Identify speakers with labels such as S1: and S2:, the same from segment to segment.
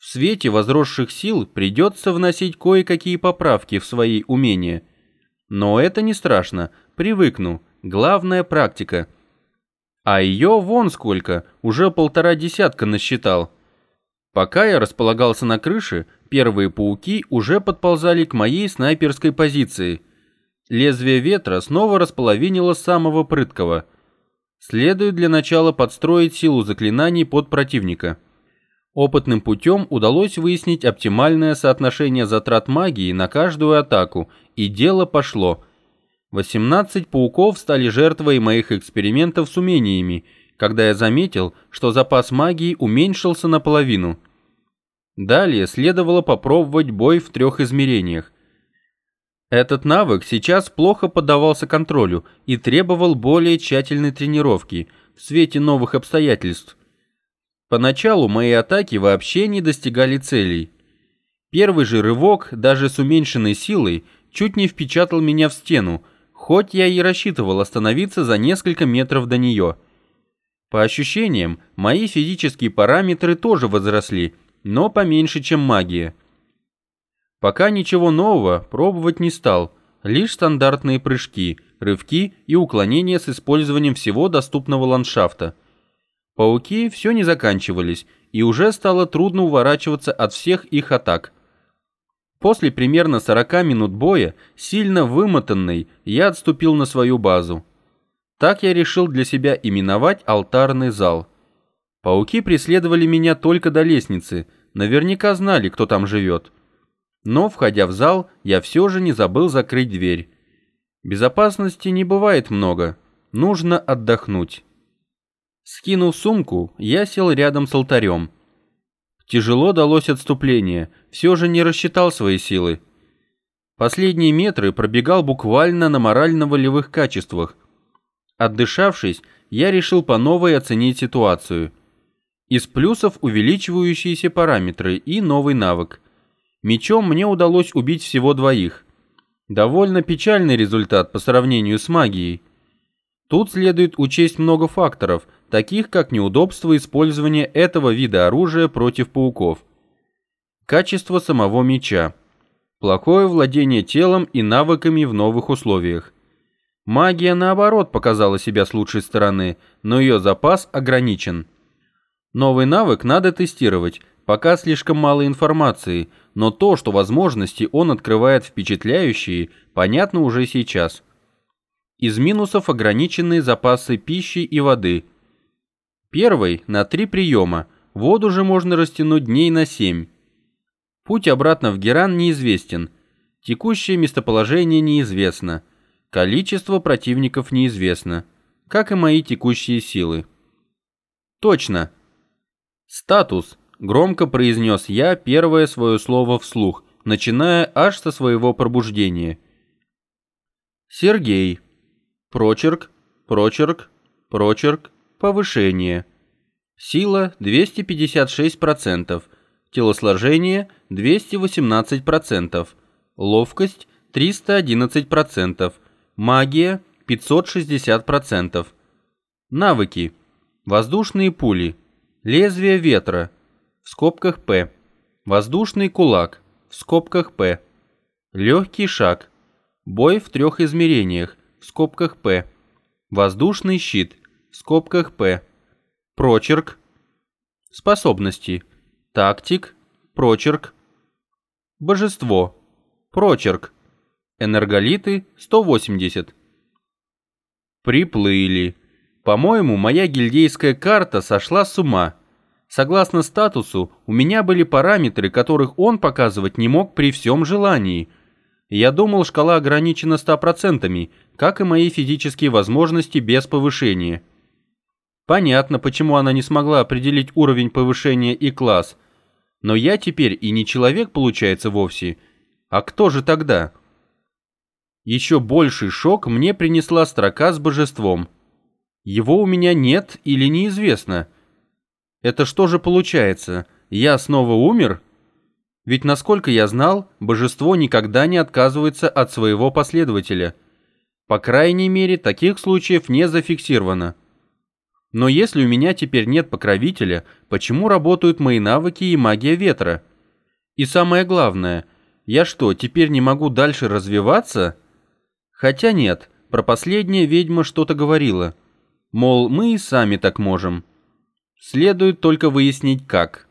S1: свете возросших сил придется вносить кое-какие поправки в свои умения. Но это не страшно, привыкну, главное практика. А ее вон сколько, уже 1,5 десятка насчитал. Пока я располагался на крыше, первые пауки уже подползали к моей снайперской позиции. Лезвие ветра снова располовинило самого прыткого. Следует для начала подстроить силу заклинаний под противника. Опытным путем удалось выяснить оптимальное соотношение затрат магии на каждую атаку, и дело пошло. 18 пауков стали жертвой моих экспериментов с умениями, когда я заметил, что запас магии уменьшился наполовину. Далее следовало попробовать бой в 3 измерениях. Этот навык сейчас плохо поддавался контролю и требовал более тщательной тренировки в свете новых обстоятельств. Поначалу мои атаки вообще не достигали целей. Первый же рывок, даже с уменьшенной силой, чуть не впечатал меня в стену, хоть я и рассчитывал остановиться за несколько метров до нее. По ощущениям, мои физические параметры тоже возросли, но поменьше, чем магия. Пока ничего нового пробовать не стал, лишь стандартные прыжки, рывки и уклонения с использованием всего доступного ландшафта. Пауки все не заканчивались, и уже стало трудно уворачиваться от всех их атак. После примерно 40 минут боя, сильно вымотанный, я отступил на свою базу. Так я решил для себя именовать алтарный зал. Пауки преследовали меня только до лестницы, наверняка знали, кто там живет. Но, входя в зал, я все же не забыл закрыть дверь. Безопасности не бывает много, нужно отдохнуть. Скинув сумку, я сел рядом с алтарем. Тяжело далось отступление, все же не рассчитал свои силы. Последние метры пробегал буквально на морально-волевых качествах. Отдышавшись, я решил по новой оценить ситуацию. Из плюсов увеличивающиеся параметры и новый навык. Мечом мне удалось убить всего 2. Довольно печальный результат по сравнению с магией. Тут следует учесть много факторов, таких как неудобство использования этого вида оружия против пауков. Качество самого меча. Плохое владение телом и навыками в новых условиях. Магия, наоборот, показала себя с лучшей стороны, но ее запас ограничен. Новый навык надо тестировать, пока слишком мало информации, но то, что возможности он открывает впечатляющие, понятно уже сейчас. Из минусов ограниченные запасы пищи и воды. Первый на 3 приема, воду же можно растянуть дней на 7. Путь обратно в Геран неизвестен, текущее местоположение неизвестно, количество противников неизвестно, как и мои текущие силы. Точно. Статус, громко произнес я первое свое слово вслух, начиная аж со своего пробуждения. Сергей. Прочерк, прочерк, прочерк, повышение. Сила 256%, телосложение 218%, ловкость 311%, магия 560%. Навыки. Воздушные пули, лезвие ветра, в скобках П, воздушный кулак, в скобках П, легкий шаг, бой в 3 измерениях, в скобках П, воздушный щит, в скобках П, прочерк, способности, тактик, прочерк, божество, прочерк, энерголиты 180. Приплыли. По-моему, моя гильдейская карта сошла с ума. Согласно статусу, у меня были параметры, которых он показывать не мог при всем желании. Я думал, шкала ограничена 100%, как и мои физические возможности без повышения. Понятно, почему она не смогла определить уровень повышения и класс. Но я теперь и не человек, получается, вовсе. А кто же тогда? Еще больший шок мне принесла строка с божеством. Его у меня нет или неизвестно. Это что же получается? Я снова умер? Ведь, насколько я знал, божество никогда не отказывается от своего последователя. По крайней мере, таких случаев не зафиксировано. Но если у меня теперь нет покровителя, почему работают мои навыки и магия ветра? И самое главное, я что, теперь не могу дальше развиваться? Хотя нет, про последнее ведьма что-то говорила. Мол, мы и сами так можем. Следует только выяснить как.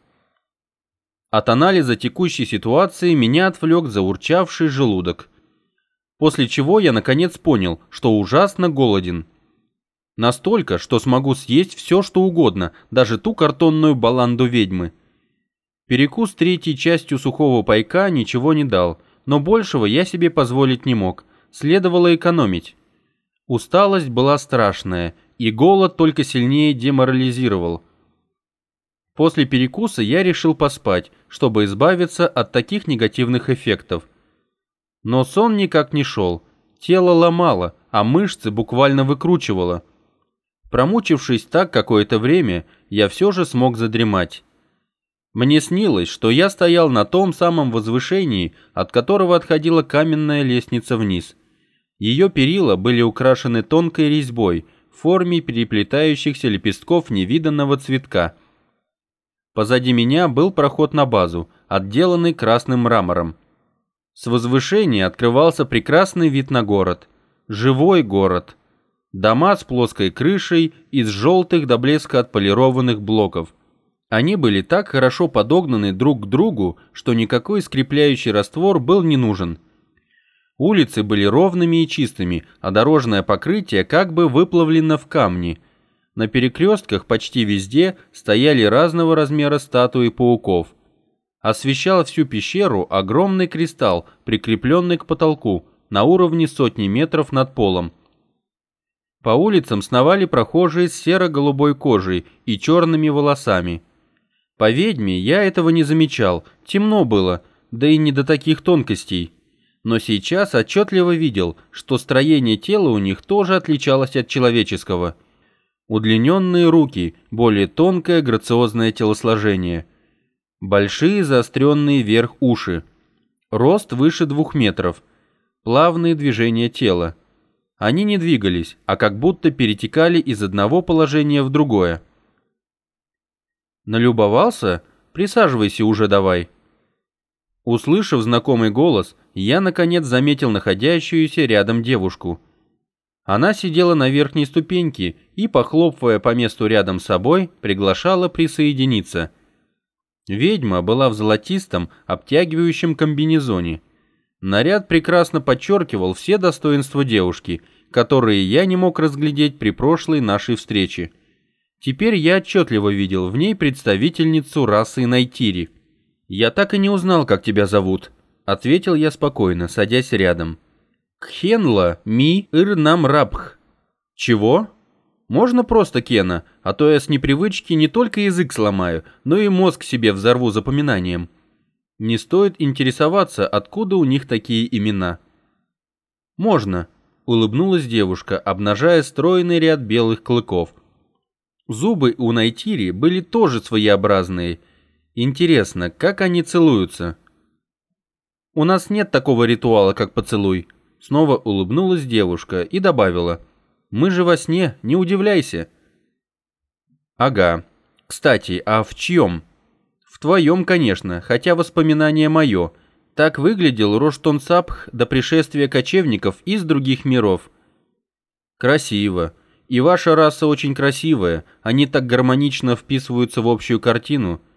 S1: От анализа текущей ситуации меня отвлек заурчавший желудок. После чего я наконец понял, что ужасно голоден. Настолько, что смогу съесть все, что угодно, даже ту картонную баланду ведьмы. Перекус третьей частью сухого пайка ничего не дал, но большего я себе позволить не мог, следовало экономить. Усталость была страшная, и голод только сильнее деморализировал. После перекуса я решил поспать, чтобы избавиться от таких негативных эффектов. Но сон никак не шел, тело ломало, а мышцы буквально выкручивало. Промучившись так какое-то время, я все же смог задремать. Мне снилось, что я стоял на том самом возвышении, от которого отходила каменная лестница вниз. Ее перила были украшены тонкой резьбой в форме переплетающихся лепестков невиданного цветка. Позади меня был проход на базу, отделанный красным мрамором. С возвышения открывался прекрасный вид на город. Живой город. Дома с плоской крышей из желтых до блеска отполированных блоков. Они были так хорошо подогнаны друг к другу, что никакой скрепляющий раствор был не нужен. Улицы были ровными и чистыми, а дорожное покрытие как бы выплавлено в камне. На перекрестках почти везде стояли разного размера статуи пауков. Освещал всю пещеру огромный кристалл, прикрепленный к потолку, на уровне сотни метров над полом. По улицам сновали прохожие с серо-голубой кожей и черными волосами. По ведьме я этого не замечал, темно было, да и не до таких тонкостей. Но сейчас отчетливо видел, что строение тела у них тоже отличалось от человеческого. Удлиненные руки, более тонкое грациозное телосложение. Большие заостренные вверх уши. Рост выше 2 метров. Плавные движения тела. Они не двигались, а как будто перетекали из одного положения в другое. Налюбовался? Присаживайся уже давай. Услышав знакомый голос, я наконец заметил находящуюся рядом девушку. Она сидела на верхней ступеньке и, похлопывая по месту рядом с собой, приглашала присоединиться. Ведьма была в золотистом, обтягивающем комбинезоне. Наряд прекрасно подчеркивал все достоинства девушки, которые я не мог разглядеть при прошлой нашей встрече. Теперь я отчетливо видел в ней представительницу расы Найтири. «Я так и не узнал, как тебя зовут», — ответил я спокойно, садясь рядом. «Кхенла ми Ирнамрабх». «Чего?» «Можно просто Кена, а то я с непривычки не только язык сломаю, но и мозг себе взорву запоминанием». Не стоит интересоваться, откуда у них такие имена. «Можно», — улыбнулась девушка, обнажая стройный ряд белых клыков. Зубы у Найтири были тоже своеобразные. Интересно, как они целуются? «У нас нет такого ритуала, как поцелуй», — снова улыбнулась девушка и добавила. «Мы же во сне, не удивляйся». «Ага. Кстати, а в чьем?» «В твоем, конечно, хотя воспоминание мое. Так выглядел Роштон-Сапх до пришествия кочевников из других миров». «Красиво. И ваша раса очень красивая. Они так гармонично вписываются в общую картину.